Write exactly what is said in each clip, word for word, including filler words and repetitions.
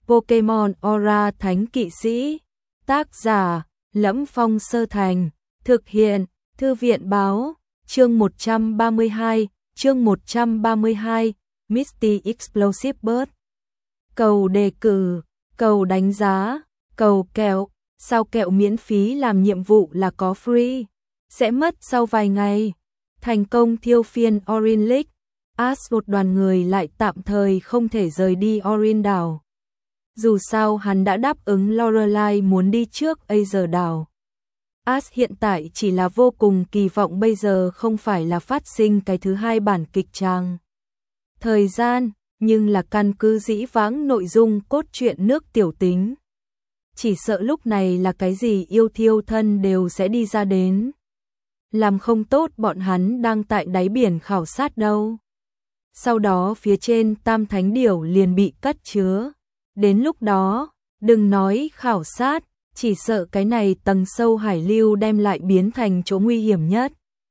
Pokemon Aura Thánh Kỵ Sĩ. Tác giả: Lẫm Phong Sơ Thành. Thực hiện: Thư viện báo. Chương một trăm ba mươi hai, chương một trăm ba mươi hai, Misty Explosive Bird. Cầu đề cử, cầu đánh giá, cầu kẹo, sao kẹo miễn phí làm nhiệm vụ là có free, sẽ mất sau vài ngày. Thành công thiêu phiên Orin League, Ash một đoàn người lại tạm thời không thể rời đi Orin đảo. Dù sao hắn đã đáp ứng Lorelai muốn đi trước Aether đảo. Ash hiện tại chỉ là vô cùng kỳ vọng bây giờ không phải là phát sinh cái thứ hai bản kịch tràng thời gian, nhưng là căn cứ dĩ vãng nội dung cốt truyện nước tiểu tính. Chỉ sợ lúc này là cái gì yêu thiêu thân đều sẽ đi ra đến. Làm không tốt bọn hắn đang tại đáy biển khảo sát đâu. Sau đó phía trên Tam Thánh Điểu liền bị cất chứa. Đến lúc đó, đừng nói khảo sát, chỉ sợ cái này tầng sâu hải lưu đem lại biến thành chỗ nguy hiểm nhất.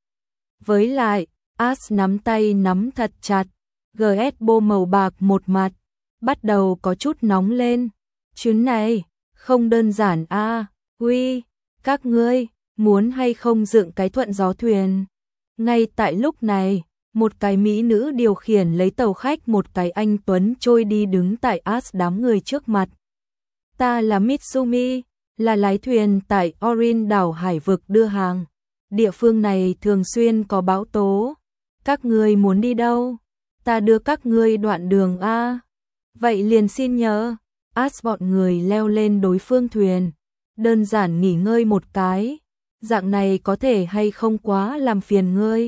Với lại, Ash nắm tay nắm thật chặt, giê ét bô màu bạc một mặt, bắt đầu có chút nóng lên. Chuyến này, không đơn giản a à, huy, các ngươi, muốn hay không dựng cái thuận gió thuyền. Ngay tại lúc này, một cái mỹ nữ điều khiển lấy tàu khách một cái anh tuấn trôi đi đứng tại Ash đám người trước mặt. Ta là Mitsumi, là lái thuyền tại Orin đảo hải vực đưa hàng. Địa phương này thường xuyên có bão tố. Các ngươi muốn đi đâu? Ta đưa các ngươi đoạn đường a. Vậy liền xin nhờ. Ash bọn người leo lên đối phương thuyền, đơn giản nghỉ ngơi một cái. Dạng này có thể hay không quá làm phiền ngươi?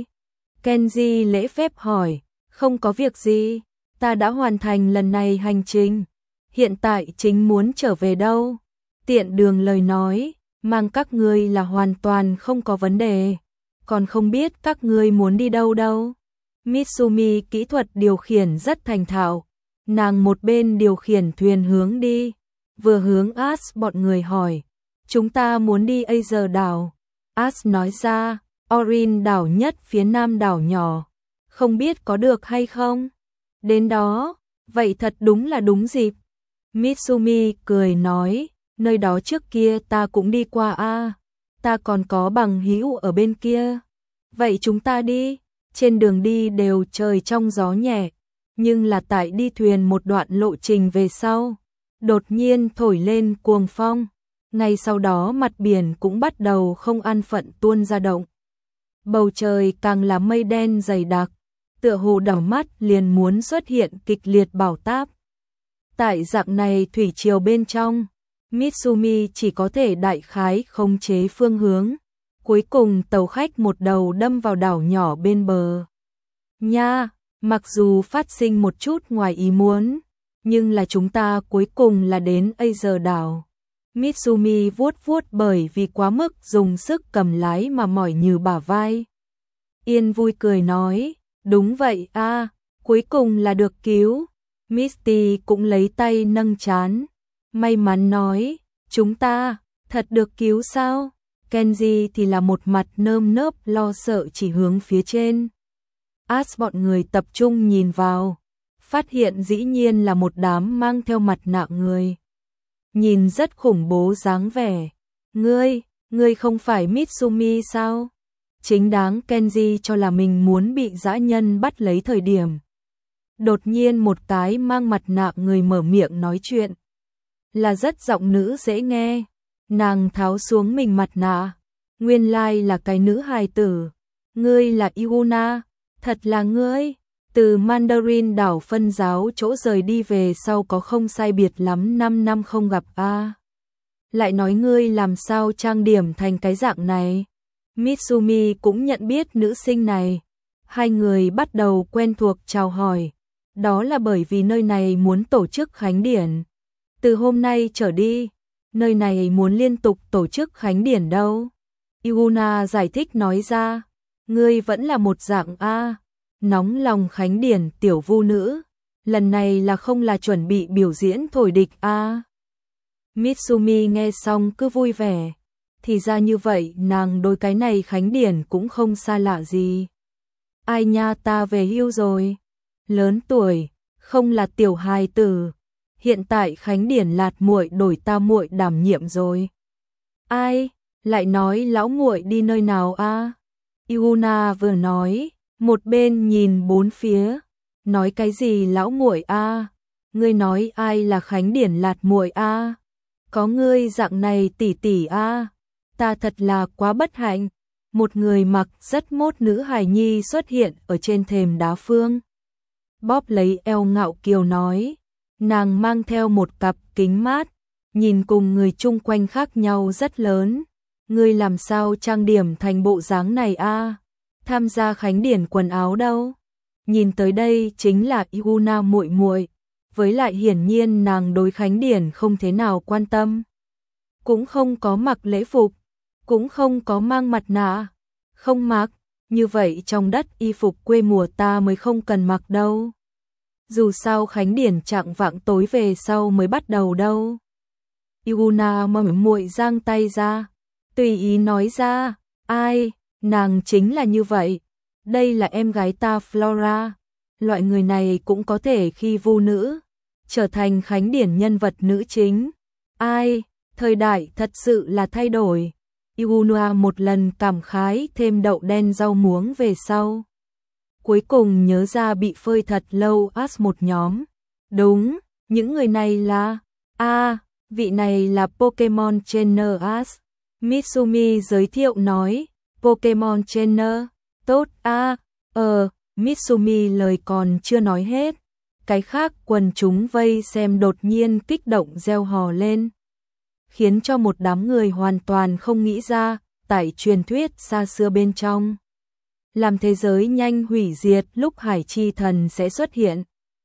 Kenji lễ phép hỏi. Không có việc gì, ta đã hoàn thành lần này hành trình. Hiện tại chính muốn trở về đâu. Tiện đường lời nói, mang các ngươi là hoàn toàn không có vấn đề. Còn không biết các ngươi muốn đi đâu đâu. Mitsumi kỹ thuật điều khiển rất thành thạo. Nàng một bên điều khiển thuyền hướng đi, vừa hướng Ash bọn người hỏi. Chúng ta muốn đi Aether đảo. Ash nói ra, Orin đảo nhất phía nam đảo nhỏ. Không biết có được hay không? Đến đó, vậy thật đúng là đúng dịp. Mitsumi cười nói, nơi đó trước kia ta cũng đi qua a, ta còn có bằng hữu ở bên kia. Vậy chúng ta đi. Trên đường đi đều trời trong gió nhẹ, nhưng là tại đi thuyền một đoạn lộ trình về sau, đột nhiên thổi lên cuồng phong. Ngay sau đó mặt biển cũng bắt đầu không an phận tuôn ra động. Bầu trời càng là mây đen dày đặc, tựa hồ đảo mắt liền muốn xuất hiện kịch liệt bão táp. Tại dạng này thủy triều bên trong, Mitsumi chỉ có thể đại khái khống chế phương hướng. Cuối cùng tàu khách một đầu đâm vào đảo nhỏ bên bờ. Nha, mặc dù phát sinh một chút ngoài ý muốn, nhưng là chúng ta cuối cùng là đến Aether đảo. Mitsumi vuốt vuốt bởi vì quá mức dùng sức cầm lái mà mỏi như bả vai. Yên vui cười nói, đúng vậy a, à, cuối cùng là được cứu. Misty cũng lấy tay nâng trán, may mắn nói, chúng ta thật được cứu sao? Kenji thì là một mặt nơm nớp lo sợ chỉ hướng phía trên. Ash bọn người tập trung nhìn vào, phát hiện dĩ nhiên là một đám mang theo mặt nạ người. Nhìn rất khủng bố dáng vẻ. Ngươi, ngươi không phải Mitsumi sao? Chính đáng Kenji cho là mình muốn bị dã nhân bắt lấy thời điểm. Đột nhiên một cái mang mặt nạ người mở miệng nói chuyện. Là rất giọng nữ dễ nghe. Nàng tháo xuống mình mặt nạ. Nguyên lai là cái nữ hài tử. Ngươi là Yuna. Thật là ngươi. Từ Mandarin đảo phân giáo chỗ rời đi về sau có không sai biệt lắm năm năm không gặp a. À. Lại nói ngươi làm sao trang điểm thành cái dạng này. Mitsumi cũng nhận biết nữ sinh này. Hai người bắt đầu quen thuộc chào hỏi. Đó là bởi vì nơi này muốn tổ chức khánh điển. Từ hôm nay trở đi, nơi này muốn liên tục tổ chức khánh điển đâu. Yuna giải thích nói ra, ngươi vẫn là một dạng A, nóng lòng khánh điển tiểu vu nữ, lần này là không là chuẩn bị biểu diễn thổi địch A. Mitsumi nghe xong cứ vui vẻ, thì ra như vậy nàng đối cái này khánh điển cũng không xa lạ gì. Ai nha ta về hưu rồi, lớn tuổi, không là tiểu hài tử. hiện tại Khánh Điển Lạt muội đổi ta muội đảm nhiệm rồi. Ai? Lại nói lão muội đi nơi nào a? À? Yuna vừa nói, một bên nhìn bốn phía, nói cái gì lão muội a? À? Ngươi nói ai là Khánh Điển Lạt muội a? À? Có ngươi dạng này tỷ tỷ a? À? Ta thật là quá bất hạnh. Một người mặc rất mốt nữ hài nhi xuất hiện ở trên thềm đá phương. Bóp lấy eo ngạo kiều nói, nàng mang theo một cặp kính mát, nhìn cùng người chung quanh khác nhau rất lớn. Ngươi làm sao trang điểm thành bộ dáng này a? À? Tham gia khánh điển quần áo đâu? Nhìn tới đây chính là Yuna muội muội, với lại hiển nhiên nàng đối khánh điển không thế nào quan tâm. Cũng không có mặc lễ phục, cũng không có mang mặt nạ, không mặc, như vậy trong đất y phục quê mùa ta mới không cần mặc đâu. Dù sao khánh điển chạng vạng tối về sau mới bắt đầu đâu. Yuna mầm muội giang tay ra, tùy ý nói ra, ai, nàng chính là như vậy, đây là em gái ta Flora, loại người này cũng có thể khi vu nữ, trở thành khánh điển nhân vật nữ chính. Ai, thời đại thật sự là thay đổi. Yuna một lần cảm khái thêm đậu đen rau muống về sau. Cuối cùng nhớ ra bị phơi thật lâu as một nhóm. Đúng, những người này là... a à, vị này là Pokemon Trainer as. Mitsumi giới thiệu nói, Pokemon Trainer, tốt a à, ờ, Mitsumi lời còn chưa nói hết. Cái khác quần chúng vây xem đột nhiên kích động reo hò lên, khiến cho một đám người hoàn toàn không nghĩ ra, tại truyền thuyết xa xưa bên trong, làm thế giới nhanh hủy diệt lúc Hải Chi Thần sẽ xuất hiện.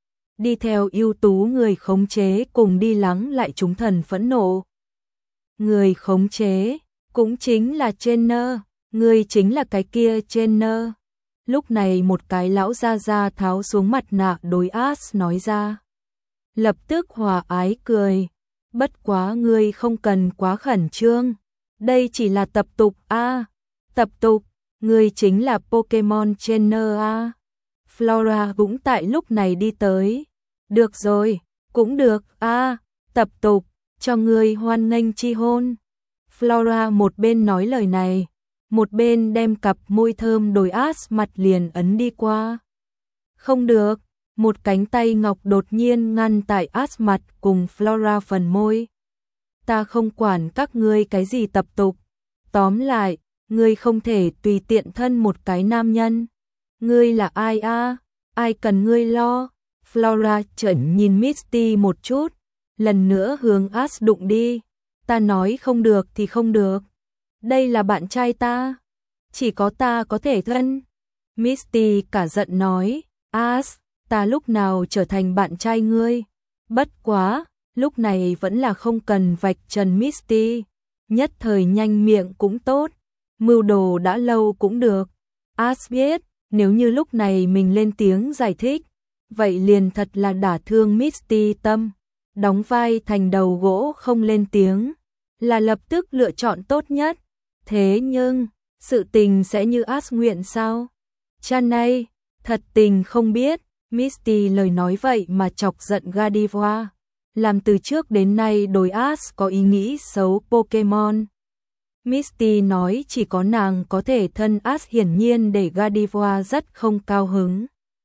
Đi theo ưu tú người khống chế cùng đi lắng lại chúng thần phẫn nộ. Người khống chế, cũng chính là Trainer, người chính là cái kia Trainer. Lúc này một cái lão gia gia tháo xuống mặt nạ đối As nói ra. Lập tức hòa ái cười. Bất quá ngươi không cần quá khẩn trương, đây chỉ là tập tục a, à, tập tục, ngươi chính là Pokemon Trainer a. À. Flora cũng tại lúc này đi tới. Được rồi, cũng được a, à, tập tục, cho ngươi hoan nghênh chi hôn. Flora một bên nói lời này, một bên đem cặp môi thơm đồi át mặt liền ấn đi qua. Không được. Một cánh tay ngọc đột nhiên ngăn tại át mặt cùng Flora phần môi. Ta không quản các ngươi cái gì tập tục. Tóm lại, ngươi không thể tùy tiện thân một cái nam nhân. Ngươi là ai a? À? Ai cần ngươi lo? Flora trợn nhìn Misty một chút, lần nữa hướng át đụng đi. Ta nói không được thì không được. Đây là bạn trai ta. Chỉ có ta có thể thân. Misty cả giận nói, As, ta lúc nào trở thành bạn trai ngươi? Bất quá, lúc này vẫn là không cần vạch trần Misty. Nhất thời nhanh miệng cũng tốt, mưu đồ đã lâu cũng được. As biết, nếu như lúc này mình lên tiếng giải thích, vậy liền thật là đả thương Misty tâm. Đóng vai thành đầu gỗ không lên tiếng, là lập tức lựa chọn tốt nhất. Thế nhưng, sự tình sẽ như As nguyện sao? Chanay, thật tình không biết. Misty lời nói vậy mà chọc giận Gardevoir, làm từ trước đến nay đối As có ý nghĩ xấu Pokemon. Misty nói chỉ có nàng có thể thân As, hiển nhiên để Gardevoir rất không cao hứng.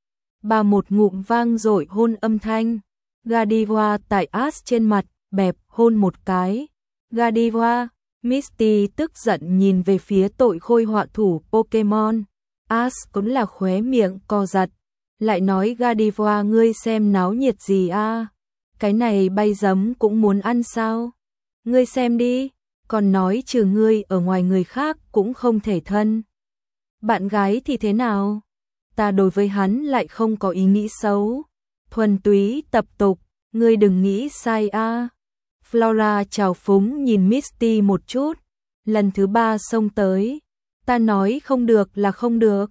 Bà một ngụm vang dội hôn âm thanh, Gardevoir tại As trên mặt, bẹp hôn một cái. Gardevoir, Misty tức giận nhìn về phía tội khôi họa thủ Pokemon. As cũng là khóe miệng co giật. Lại nói Gardevoir, ngươi xem náo nhiệt gì a? À? Cái này bay giấm cũng muốn ăn sao? Ngươi xem đi, còn nói trừ ngươi ở ngoài người khác cũng không thể thân. Bạn gái thì thế nào? Ta đối với hắn lại không có ý nghĩ xấu. Thuần túy tập tục, ngươi đừng nghĩ sai a. À? Flora trào phúng nhìn Misty một chút, lần thứ ba xông tới. Ta nói không được là không được.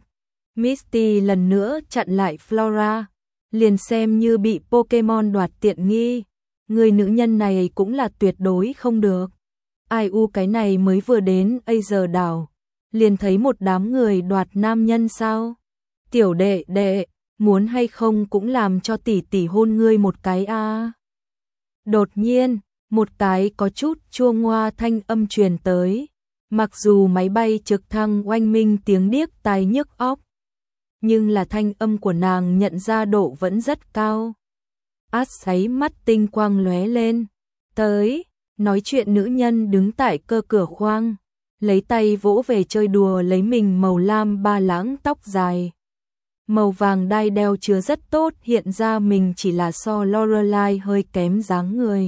Misty lần nữa chặn lại Flora, liền xem như bị Pokemon đoạt tiện nghi. Người nữ nhân này cũng là tuyệt đối không được. Ai u cái này mới vừa đến Asia đảo, liền thấy một đám người đoạt nam nhân sao? Tiểu đệ đệ, muốn hay không cũng làm cho tỷ tỷ hôn ngươi một cái a. Đột nhiên, một cái có chút chua ngoa thanh âm truyền tới. Mặc dù máy bay trực thăng oanh minh tiếng điếc tai nhức óc, nhưng là thanh âm của nàng nhận ra độ vẫn rất cao. Át sáy mắt tinh quang lóe lên. Tới, nói chuyện nữ nhân đứng tại cơ cửa khoang, lấy tay vỗ về chơi đùa lấy mình màu lam ba lãng tóc dài. Màu vàng đai đeo chứa rất tốt, hiện ra mình chỉ là so Lorelai hơi kém dáng người.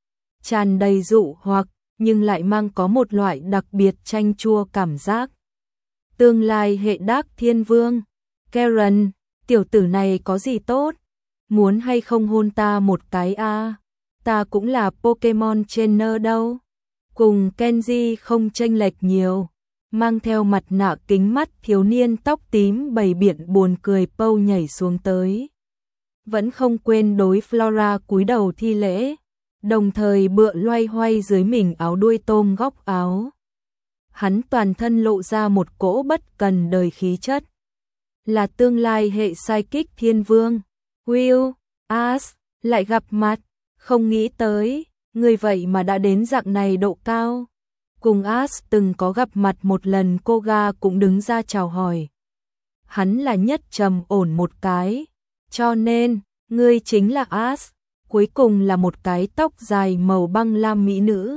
Tràn đầy dụ hoặc, nhưng lại mang có một loại đặc biệt chanh chua cảm giác. Tương lai hệ Dark Thiên Vương. Karen, tiểu tử này có gì tốt? Muốn hay không hôn ta một cái a? À? Ta cũng là Pokemon trainer đâu. Cùng Kenji không chênh lệch nhiều. Mang theo mặt nạ kính mắt thiếu niên tóc tím bày biện buồn cười Pâu nhảy xuống tới. Vẫn không quên đối Flora cúi đầu thi lễ, đồng thời bựa loay hoay dưới mình áo đuôi tôm góc áo. Hắn toàn thân lộ ra một cỗ bất cần đời khí chất. Là tương lai hệ Psychic Thiên Vương. Will, Ash, lại gặp mặt, không nghĩ tới, người vậy mà đã đến dạng này độ cao. Cùng Ash từng có gặp mặt một lần, Koga cũng đứng ra chào hỏi. Hắn là nhất trầm ổn một cái, cho nên, ngươi chính là Ash. Cuối cùng là một cái tóc dài màu băng lam mỹ nữ.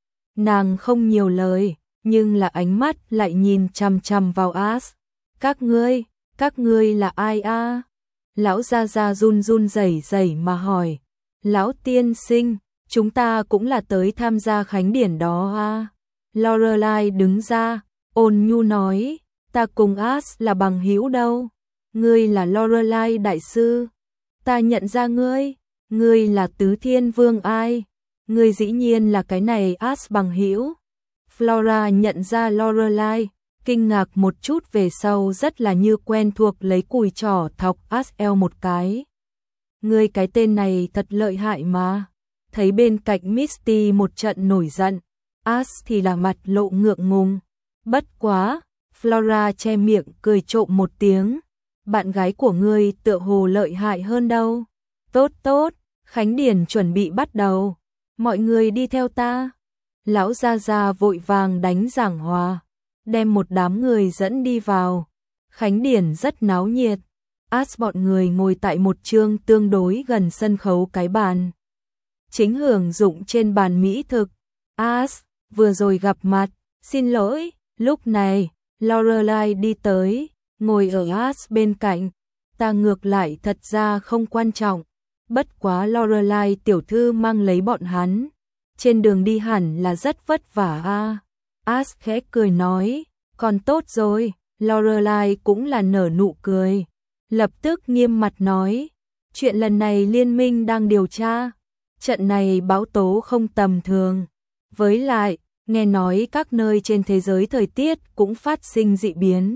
Nàng không nhiều lời, nhưng là ánh mắt lại nhìn chằm chằm vào Ash. Các ngươi, các ngươi là ai a? À? Lão gia gia run run rẩy rẩy mà hỏi. Lão tiên sinh, chúng ta cũng là tới tham gia khánh điển đó a. À? Lorelai đứng ra, ôn nhu nói, ta cùng Ash là bằng hữu đâu. Ngươi là Lorelai đại sư, ta nhận ra ngươi. Ngươi là Tứ Thiên Vương ai? Ngươi dĩ nhiên là cái này Ash bằng hữu. Flora nhận ra Lorelai, kinh ngạc một chút, về sau rất là như quen thuộc lấy cùi trỏ thọc Ash eo một cái. Ngươi cái tên này thật lợi hại mà. Thấy bên cạnh Misty một trận nổi giận, Ash thì là mặt lộ ngượng ngùng. Bất quá, Flora che miệng cười trộm một tiếng. Bạn gái của ngươi tựa hồ lợi hại hơn đâu. Tốt tốt, khánh điển chuẩn bị bắt đầu. Mọi người đi theo ta. Lão gia gia vội vàng đánh giảng hòa, đem một đám người dẫn đi vào. Khánh điển rất náo nhiệt. Ash bọn người ngồi tại một chương tương đối gần sân khấu cái bàn. Chính hưởng dụng trên bàn mỹ thực. Ash, vừa rồi gặp mặt, xin lỗi. Lúc này, Lorelai đi tới, ngồi ở Ash bên cạnh. Ta ngược lại thật ra không quan trọng. Bất quá Lorelai tiểu thư mang lấy bọn hắn. Trên đường đi hẳn là rất vất vả a. À. Ash khẽ cười nói, còn tốt rồi. Lorelai cũng là nở nụ cười. Lập tức nghiêm mặt nói, chuyện lần này liên minh đang điều tra. Trận này bão tố không tầm thường. Với lại, nghe nói các nơi trên thế giới thời tiết cũng phát sinh dị biến.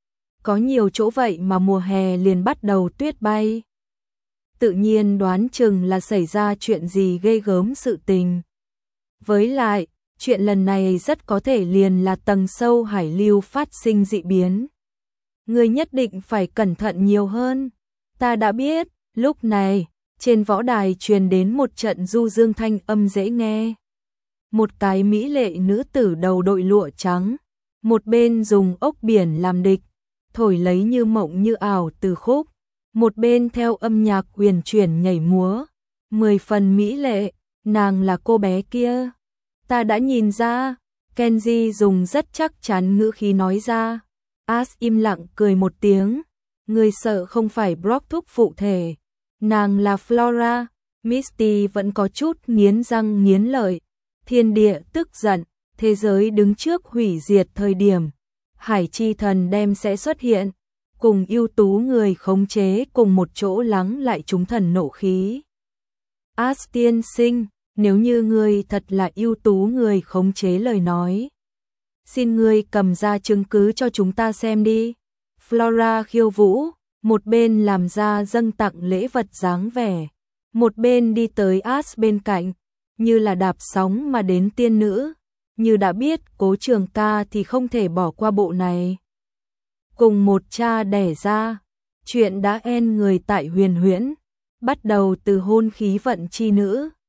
Có nhiều chỗ vậy mà mùa hè liền bắt đầu tuyết bay. Tự nhiên đoán chừng là xảy ra chuyện gì ghê gớm sự tình. Với lại, chuyện lần này rất có thể liền là tầng sâu hải lưu phát sinh dị biến. Ngươi nhất định phải cẩn thận nhiều hơn. Ta đã biết. Lúc này, trên võ đài truyền đến một trận du dương thanh âm dễ nghe. Một cái mỹ lệ nữ tử đầu đội lụa trắng, một bên dùng ốc biển làm địch, thổi lấy như mộng như ảo từ khúc, một bên theo âm nhạc huyền chuyển nhảy múa, mười phần mỹ lệ. Nàng là cô bé kia. Ta đã nhìn ra. Kenji dùng rất chắc chắn ngữ khí nói ra. Ash im lặng cười một tiếng. Người sợ không phải Brock thúc phụ thể. Nàng là Flora. Misty vẫn có chút nghiến răng nghiến lợi. Thiên địa tức giận, thế giới đứng trước hủy diệt thời điểm. Hải chi thần đem sẽ xuất hiện, cùng ưu tú người khống chế cùng một chỗ lắng lại chúng thần nộ khí. Ash tiên sinh, nếu như ngươi thật là ưu tú người khống chế lời nói, xin ngươi cầm ra chứng cứ cho chúng ta xem đi. Flora khiêu vũ, một bên làm ra dâng tặng lễ vật dáng vẻ, một bên đi tới Ash bên cạnh, như là đạp sóng mà đến tiên nữ. Như đã biết Cố Trường Ca thì không thể bỏ qua bộ này. Cùng một cha đẻ ra, chuyện đã en người tại huyền huyễn, bắt đầu từ hôn khí vận chi nữ.